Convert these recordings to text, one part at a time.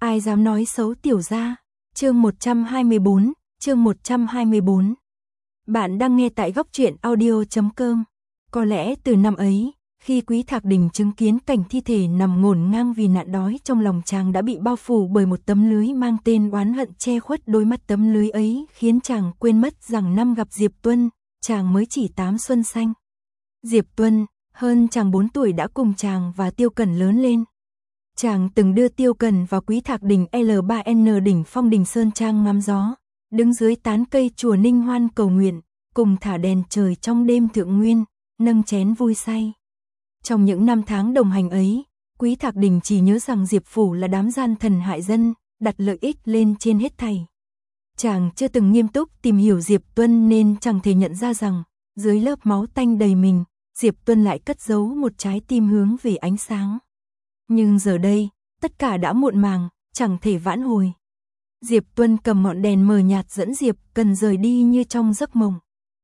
ai dám nói xấu tiểu gia. Chương 124, chương 124. Bạn đang nghe tại góc truyện audio.com. Có lẽ từ năm ấy, khi Quý Thạc Đình chứng kiến cảnh thi thể nằm ngổn ngang vì nạn đói, trong lòng chàng đã bị bao phủ bởi một tấm lưới mang tên oán hận che khuất đôi mắt. Tấm lưới ấy khiến chàng quên mất rằng năm gặp Diệp Tuân, chàng mới chỉ 8 xuân xanh. Diệp Tuân, hơn chàng 4 tuổi, đã cùng chàng và Tiêu Cẩn lớn lên. Chàng từng đưa Tiêu Cẩn vào Quý Thạc Đình L3N đỉnh Phong Đình Sơn Trang ngắm gió, đứng dưới tán cây chùa Ninh Hoan cầu nguyện, cùng thả đèn trời trong đêm thượng nguyên, nâng chén vui say. Trong những năm tháng đồng hành ấy, Quý Thạc Đình chỉ nhớ rằng Diệp Phủ là đám gian thần hại dân, đặt lợi ích lên trên hết thảy. Chàng chưa từng nghiêm túc tìm hiểu Diệp Tuân nên chẳng thể nhận ra rằng, dưới lớp máu tanh đầy mình, Diệp Tuân lại cất giấu một trái tim hướng về ánh sáng. Nhưng giờ đây, tất cả đã muộn màng, chẳng thể vãn hồi. Diệp Tuân cầm ngọn đèn mờ nhạt dẫn Diệp Cần rời đi như trong giấc mộng.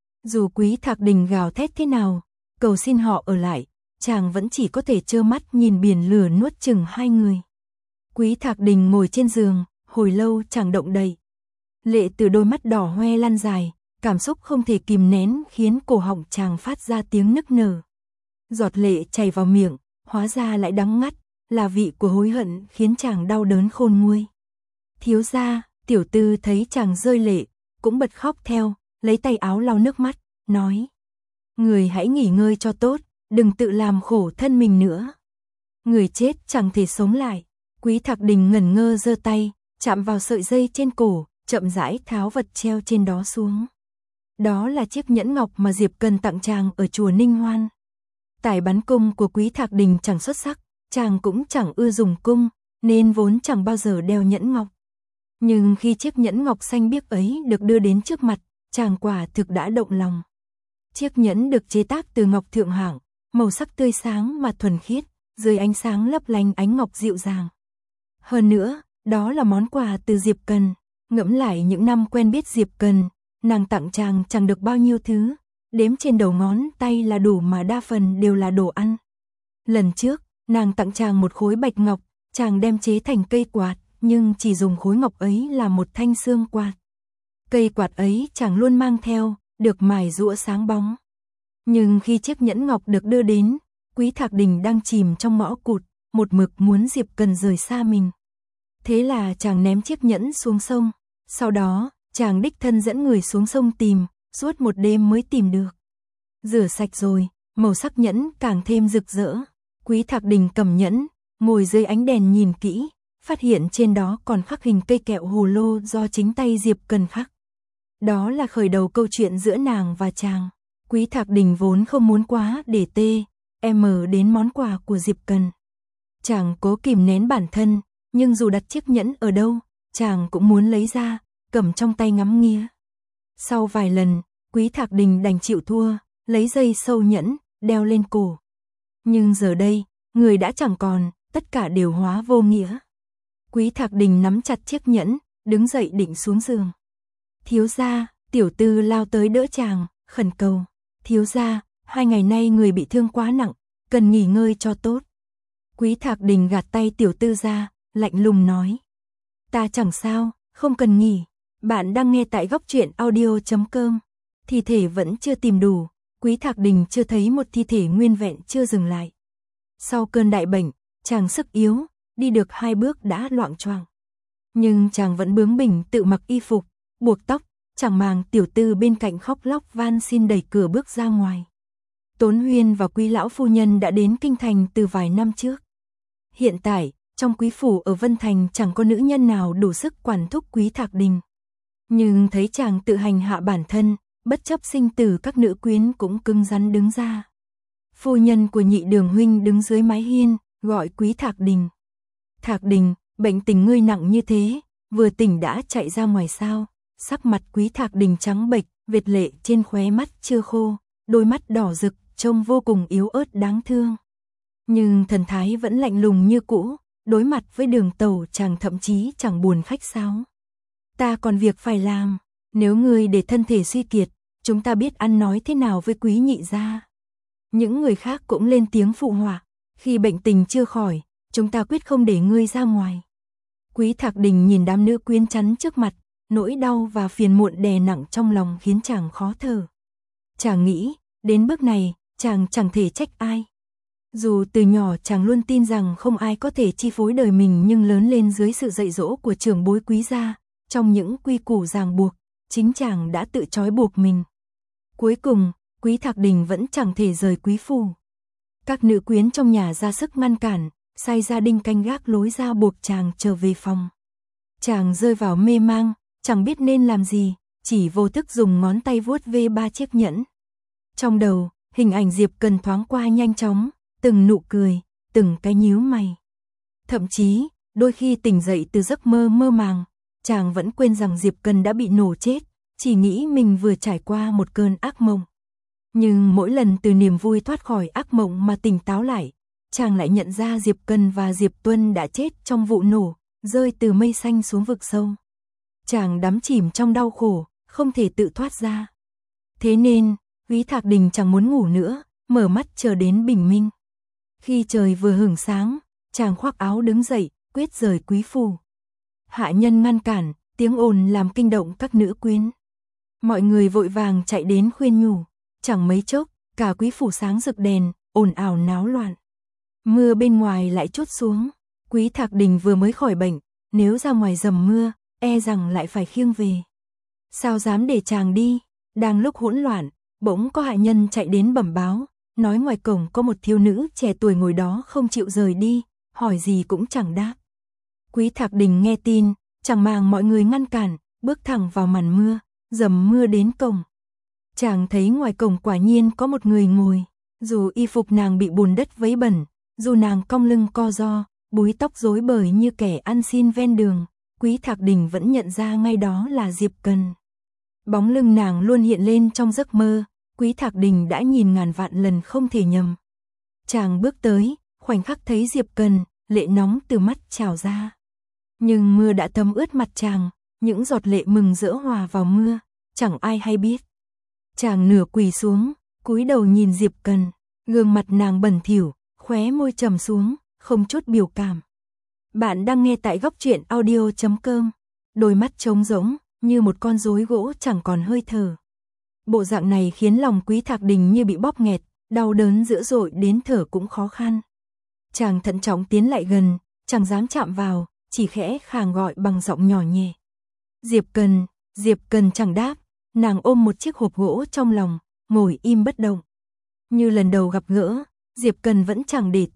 Dù Quý Thạc Đình gào thét thế nào, cầu xin họ ở lại, chàng vẫn chỉ có thể trơ mắt nhìn biển lửa nuốt chửng hai người. Quý Thạc Đình ngồi trên giường, hồi lâu chẳng động đậy. Lệ từ đôi mắt đỏ hoe lan dài, cảm xúc không thể kìm nén khiến cổ họng chàng phát ra tiếng nức nở. Giọt lệ chảy vào miệng, hóa ra lại đắng ngắt, là vị của hối hận khiến chàng đau đớn khôn nguôi. Thiếu gia, tiểu tư thấy chàng rơi lệ, cũng bật khóc theo, lấy tay áo lau nước mắt, nói: người hãy nghỉ ngơi cho tốt, đừng tự làm khổ thân mình nữa. Người chết chẳng thể sống lại. Quý Thạc Đình ngẩn ngơ giơ tay, chạm vào sợi dây trên cổ, chậm rãi tháo vật treo trên đó xuống. Đó là chiếc nhẫn ngọc mà Diệp Cần tặng chàng ở chùa Ninh Hoan. Tài bắn cung của Quý Thạc Đình chẳng xuất sắc, chàng cũng chẳng ưa dùng cung, nên vốn chẳng bao giờ đeo nhẫn ngọc. Nhưng khi chiếc nhẫn ngọc xanh biếc ấy được đưa đến trước mặt, chàng quả thực đã động lòng. Chiếc nhẫn được chế tác từ ngọc thượng hạng, màu sắc tươi sáng mà thuần khiết, dưới ánh sáng lấp lánh ánh ngọc dịu dàng. Hơn nữa, đó là món quà từ Diệp Cần. Ngẫm lại những năm quen biết Diệp Cần, nàng tặng chàng chẳng được bao nhiêu thứ, đếm trên đầu ngón tay là đủ mà đa phần đều là đồ ăn. Lần trước, nàng tặng chàng một khối bạch ngọc, chàng đem chế thành cây quạt, nhưng chỉ dùng khối ngọc ấy làm một thanh xương quạt. Cây quạt ấy chàng luôn mang theo, được mài rũa sáng bóng. Nhưng khi chiếc nhẫn ngọc được đưa đến, Quý Thạc Đình đang chìm trong ngõ cụt, một mực muốn Diệp Cần rời xa mình. Thế là chàng ném chiếc nhẫn xuống sông, sau đó, chàng đích thân dẫn người xuống sông tìm, suốt một đêm mới tìm được. Rửa sạch rồi, màu sắc nhẫn càng thêm rực rỡ. Quý Thạc Đình cầm nhẫn, ngồi dưới ánh đèn nhìn kỹ, phát hiện trên đó còn khắc hình cây kẹo hồ lô do chính tay Diệp Cần khắc. Đó là khởi đầu câu chuyện giữa nàng và chàng. Quý Thạc Đình vốn không muốn quá để đến món quà của Diệp Cần. Chàng cố kìm nén bản thân, nhưng dù đặt chiếc nhẫn ở đâu, chàng cũng muốn lấy ra, cầm trong tay ngắm nghía. Sau vài lần, Quý Thạc Đình đành chịu thua, lấy dây sâu nhẫn, đeo lên cổ. Nhưng giờ đây, người đã chẳng còn, tất cả đều hóa vô nghĩa. Quý Thạc Đình nắm chặt chiếc nhẫn, đứng dậy định xuống giường. Thiếu gia, tiểu tư lao tới đỡ chàng, khẩn cầu. Thiếu gia, 2 ngày nay người bị thương quá nặng, cần nghỉ ngơi cho tốt. Quý Thạc Đình gạt tay tiểu tư ra, lạnh lùng nói: ta chẳng sao, không cần nghỉ. Bạn đang nghe tại góc truyện audio.com. Thi thể vẫn chưa tìm đủ, Quý Thạc Đình chưa thấy một thi thể nguyên vẹn chưa dừng lại. Sau cơn đại bệnh, chàng sức yếu, đi được 2 bước đã loạng choạng. Nhưng chàng vẫn bướng bỉnh tự mặc y phục, buộc tóc, chẳng màng tiểu tư bên cạnh khóc lóc van xin đẩy cửa bước ra ngoài. Tốn Huyên và Quý lão phu nhân đã đến kinh thành từ vài năm trước. Hiện tại, trong quý phủ ở Vân Thành chẳng có nữ nhân nào đủ sức quản thúc Quý Thạc Đình. Nhưng thấy chàng tự hành hạ bản thân, bất chấp sinh tử, các nữ quyến cũng cứng rắn đứng ra. Phu nhân của Nhị Đường huynh đứng dưới mái hiên, gọi Quý Thạc Đình. Thạc Đình, bệnh tình ngươi nặng như thế, vừa tỉnh đã chạy ra ngoài sao? Sắc mặt Quý Thạc Đình trắng bệch, vệt lệ trên khóe mắt chưa khô, đôi mắt đỏ rực, trông vô cùng yếu ớt đáng thương. Nhưng thần thái vẫn lạnh lùng như cũ, đối mặt với Đường Tẩu chàng thậm chí chẳng buồn khách sáo. Ta còn việc phải làm, nếu ngươi để thân thể suy kiệt, chúng ta biết ăn nói thế nào với Quý nhị gia. Những người khác cũng lên tiếng phụ họa, khi bệnh tình chưa khỏi, chúng ta quyết không để ngươi ra ngoài. Quý Thạc Đình nhìn đám nữ quyến chắn trước mặt, nỗi đau và phiền muộn đè nặng trong lòng khiến chàng khó thở. Chàng nghĩ, đến bước này, chàng chẳng thể trách ai. Dù từ nhỏ chàng luôn tin rằng không ai có thể chi phối đời mình, nhưng lớn lên dưới sự dạy dỗ của trưởng bối Quý gia, trong những quy củ ràng buộc, chính chàng đã tự trói buộc mình. Cuối cùng, Quý Thạc Đình vẫn chẳng thể rời quý phủ. Các nữ quyến trong nhà ra sức ngăn cản, sai gia đình canh gác lối ra buộc chàng trở về phòng. Chàng rơi vào mê mang, chẳng biết nên làm gì, chỉ vô thức dùng ngón tay vuốt ve 3 chiếc nhẫn. Trong đầu, hình ảnh Diệp Cần thoáng qua nhanh chóng, từng nụ cười, từng cái nhíu mày. Thậm chí, đôi khi tỉnh dậy từ giấc mơ mơ màng, chàng vẫn quên rằng Diệp Cần đã bị nổ chết, chỉ nghĩ mình vừa trải qua một cơn ác mộng. Nhưng mỗi lần từ niềm vui thoát khỏi ác mộng mà tỉnh táo lại, chàng lại nhận ra Diệp Cần và Diệp Tuân đã chết trong vụ nổ, rơi từ mây xanh xuống vực sâu. Chàng đắm chìm trong đau khổ, không thể tự thoát ra. Thế nên, Quý Thạc Đình chẳng muốn ngủ nữa, mở mắt chờ đến bình minh. Khi trời vừa hửng sáng, chàng khoác áo đứng dậy, quyết rời quý phủ. Hạ nhân ngăn cản, tiếng ồn làm kinh động các nữ quyến. Mọi người vội vàng chạy đến khuyên nhủ, chẳng mấy chốc, cả quý phủ sáng rực đèn, ồn ào náo loạn. Mưa bên ngoài lại trút xuống, Quý Thạc Đình vừa mới khỏi bệnh, nếu ra ngoài dầm mưa, e rằng lại phải khiêng về. Sao dám để chàng đi? Đang lúc hỗn loạn, bỗng có hạ nhân chạy đến bẩm báo, nói ngoài cổng có một thiếu nữ trẻ tuổi ngồi đó không chịu rời đi, hỏi gì cũng chẳng đáp. Quý Thạc Đình nghe tin, chẳng màng mọi người ngăn cản, bước thẳng vào màn mưa, dầm mưa đến cổng. Chàng thấy ngoài cổng quả nhiên có một người ngồi, dù y phục nàng bị bùn đất vấy bẩn, dù nàng cong lưng co ro, búi tóc rối bời như kẻ ăn xin ven đường, Quý Thạc Đình vẫn nhận ra ngay đó là Diệp Cần. Bóng lưng nàng luôn hiện lên trong giấc mơ, Quý Thạc Đình đã nhìn ngàn vạn lần không thể nhầm. Chàng bước tới, khoảnh khắc thấy Diệp Cần, lệ nóng từ mắt trào ra. Nhưng mưa đã thấm ướt mặt chàng, những giọt lệ mừng rỡ hòa vào mưa, chẳng ai hay biết. Chàng nửa quỳ xuống, cúi đầu nhìn Diệp Cần, gương mặt nàng bẩn thỉu, khóe môi trầm xuống, không chút biểu cảm. Bạn đang nghe tại góc truyện audio.com, đôi mắt trống rỗng, như một con rối gỗ chẳng còn hơi thở. Bộ dạng này khiến lòng Quý Thạc Đình như bị bóp nghẹt, đau đớn dữ dội đến thở cũng khó khăn. Chàng thận trọng tiến lại gần, chẳng dám chạm vào, chỉ khẽ khàng gọi bằng giọng nhỏ nhẹ. Diệp Cần chẳng đáp, nàng ôm một chiếc hộp gỗ trong lòng, ngồi im bất động. Như lần đầu gặp gỡ, Diệp Cần vẫn chẳng để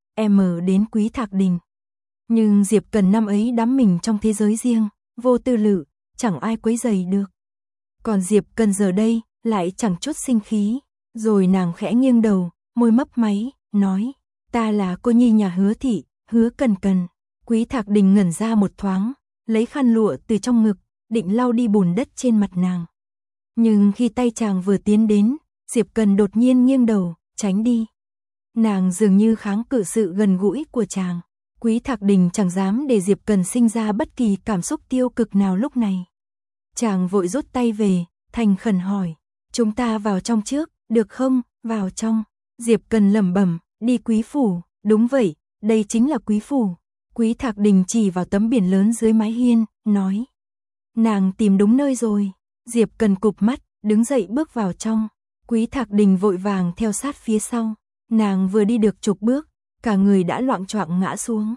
đến Quý Thạc Đình. Nhưng Diệp Cần năm ấy đắm mình trong thế giới riêng, vô tư lự, chẳng ai quấy rầy được. Còn Diệp Cần giờ đây, lại chẳng chút sinh khí, rồi nàng khẽ nghiêng đầu, môi mấp máy, nói, ta là cô nhi nhà Hứa thị, Hứa Cần Cần. Quý Thạc Đình ngẩn ra một thoáng, lấy khăn lụa từ trong ngực, định lau đi bùn đất trên mặt nàng. Nhưng khi tay chàng vừa tiến đến, Diệp Cần đột nhiên nghiêng đầu, tránh đi. Nàng dường như kháng cự sự gần gũi của chàng. Quý Thạc Đình chẳng dám để Diệp Cần sinh ra bất kỳ cảm xúc tiêu cực nào lúc này. Chàng vội rút tay về, thành khẩn hỏi, chúng ta vào trong trước, được không? Vào trong. Diệp Cần lẩm bẩm, đi quý phủ, đúng vậy, đây chính là quý phủ. Quý Thạc Đình chỉ vào tấm biển lớn dưới mái hiên, nói, nàng tìm đúng nơi rồi. Diệp Cần cụp mắt, đứng dậy bước vào trong. Quý Thạc Đình vội vàng theo sát phía sau. Nàng vừa đi được chục bước, cả người đã loạng choạng ngã xuống.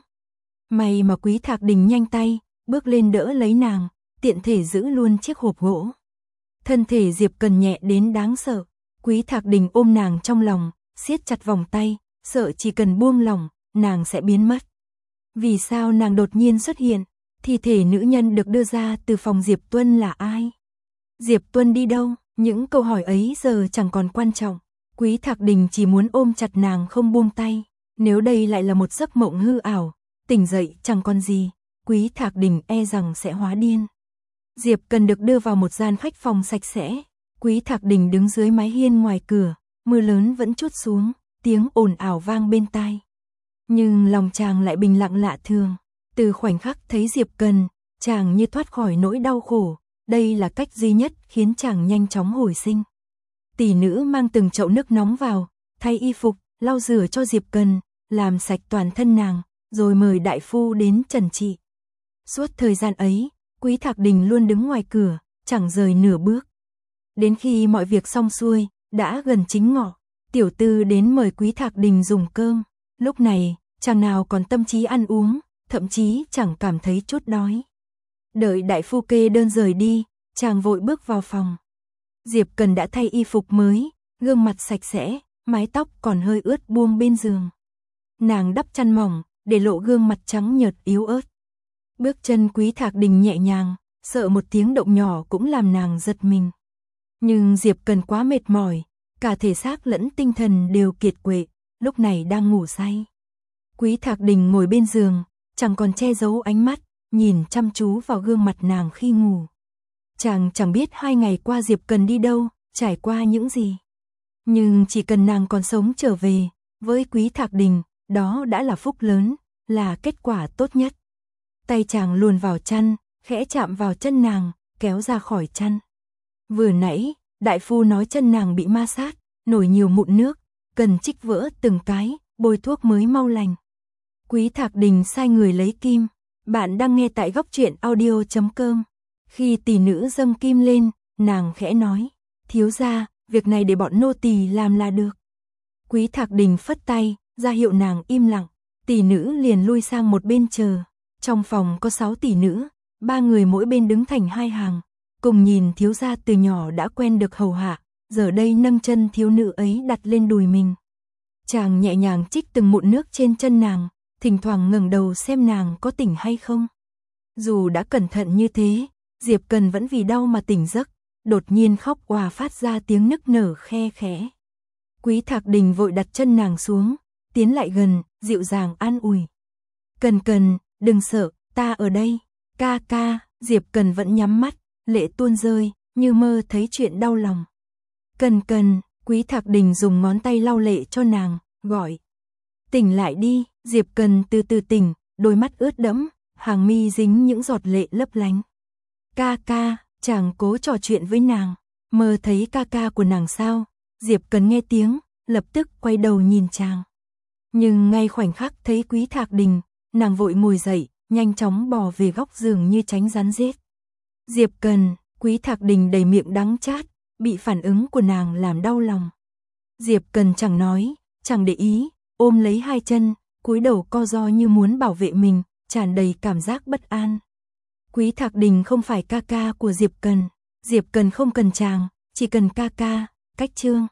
May mà Quý Thạc Đình nhanh tay, bước lên đỡ lấy nàng, tiện thể giữ luôn chiếc hộp gỗ. Thân thể Diệp Cần nhẹ đến đáng sợ. Quý Thạc Đình ôm nàng trong lòng, siết chặt vòng tay, sợ chỉ cần buông lỏng, nàng sẽ biến mất. Vì sao nàng đột nhiên xuất hiện? Thi thể nữ nhân được đưa ra từ phòng Diệp Tuân là ai? Diệp Tuân đi đâu? Những câu hỏi ấy giờ chẳng còn quan trọng. Quý Thạc Đình chỉ muốn ôm chặt nàng không buông tay. Nếu đây lại là một giấc mộng hư ảo, tỉnh dậy chẳng còn gì, Quý Thạc Đình e rằng sẽ hóa điên. Diệp Cần được đưa vào một gian khách phòng sạch sẽ. Quý Thạc Đình đứng dưới mái hiên ngoài cửa, mưa lớn vẫn trút xuống, tiếng ồn ào vang bên tai. Nhưng lòng chàng lại bình lặng lạ thường. Từ khoảnh khắc thấy Diệp Cần, chàng như thoát khỏi nỗi đau khổ. Đây là cách duy nhất khiến chàng nhanh chóng hồi sinh. Tỷ nữ mang từng chậu nước nóng vào, thay y phục, lau rửa cho Diệp Cần, làm sạch toàn thân nàng, rồi mời đại phu đến trần trị. Suốt thời gian ấy, Quý Thạc Đình luôn đứng ngoài cửa, chẳng rời nửa bước. Đến khi mọi việc xong xuôi, đã gần chính ngọ, tiểu tư đến mời Quý Thạc Đình dùng cơm. Lúc này, chàng nào còn tâm trí ăn uống, thậm chí chẳng cảm thấy chút đói. Đợi đại phu kê đơn rời đi, chàng vội bước vào phòng. Diệp Cần đã thay y phục mới, gương mặt sạch sẽ, mái tóc còn hơi ướt buông bên giường. Nàng đắp chăn mỏng, để lộ gương mặt trắng nhợt yếu ớt. Bước chân Quý Thạc Đình nhẹ nhàng, sợ một tiếng động nhỏ cũng làm nàng giật mình. Nhưng Diệp Cần quá mệt mỏi, cả thể xác lẫn tinh thần đều kiệt quệ, lúc này đang ngủ say. Quý Thạc Đình ngồi bên giường, chẳng còn che giấu ánh mắt, nhìn chăm chú vào gương mặt nàng khi ngủ. Chàng chẳng biết 2 ngày qua Diệp Cần đi đâu, trải qua những gì. Nhưng chỉ cần nàng còn sống trở về, với Quý Thạc Đình, đó đã là phúc lớn, là kết quả tốt nhất. Tay chàng luồn vào chăn, khẽ chạm vào chân nàng, kéo ra khỏi chăn. Vừa nãy, đại phu nói chân nàng bị ma sát, nổi nhiều mụn nước, cần trích vỡ từng cái, bôi thuốc mới mau lành. Quý Thạc Đình sai người lấy kim. Bạn đang nghe tại góc truyện audio.com. Khi tỷ nữ dâng kim lên, nàng khẽ nói, thiếu gia, việc này để bọn nô tỳ làm là được. Quý Thạc Đình phất tay, ra hiệu nàng im lặng. Tỷ nữ liền lui sang một bên chờ. Trong phòng có 6 tỷ nữ, 3 người mỗi bên đứng thành 2 hàng, cùng nhìn thiếu gia từ nhỏ đã quen được hầu hạ, giờ đây nâng chân thiếu nữ ấy đặt lên đùi mình. Chàng nhẹ nhàng trích từng mụn nước trên chân nàng, thỉnh thoảng ngẩng đầu xem nàng có tỉnh hay không. Dù đã cẩn thận như thế, Diệp Cần vẫn vì đau mà tỉnh giấc, đột nhiên khóc òa phát ra tiếng nức nở khe khẽ. Quý Thạc Đình vội đặt chân nàng xuống, tiến lại gần, dịu dàng an ủi. Cần, đừng sợ, ta ở đây. Ca ca, Diệp Cần vẫn nhắm mắt, lệ tuôn rơi, như mơ thấy chuyện đau lòng. Cần, Quý Thạc Đình dùng ngón tay lau lệ cho nàng, gọi. Tỉnh lại đi, Diệp Cần từ từ tỉnh, đôi mắt ướt đẫm, hàng mi dính những giọt lệ lấp lánh. Ca, chàng cố trò chuyện với nàng, mơ thấy ca của nàng sao? Diệp Cần nghe tiếng, lập tức quay đầu nhìn chàng. Nhưng ngay khoảnh khắc thấy Quý Thạc Đình, nàng vội ngồi dậy, nhanh chóng bò về góc giường như tránh rắn rết. Diệp Cần, Quý Thạc Đình đầy miệng đắng chát, bị phản ứng của nàng làm đau lòng. Diệp Cần chẳng nói, chẳng để ý, ôm lấy 2 chân, cúi đầu co ro như muốn bảo vệ mình, tràn đầy cảm giác bất an. Quý Thạc Đình không phải ca của Diệp Cần không cần chàng, chỉ cần ca, cách chương.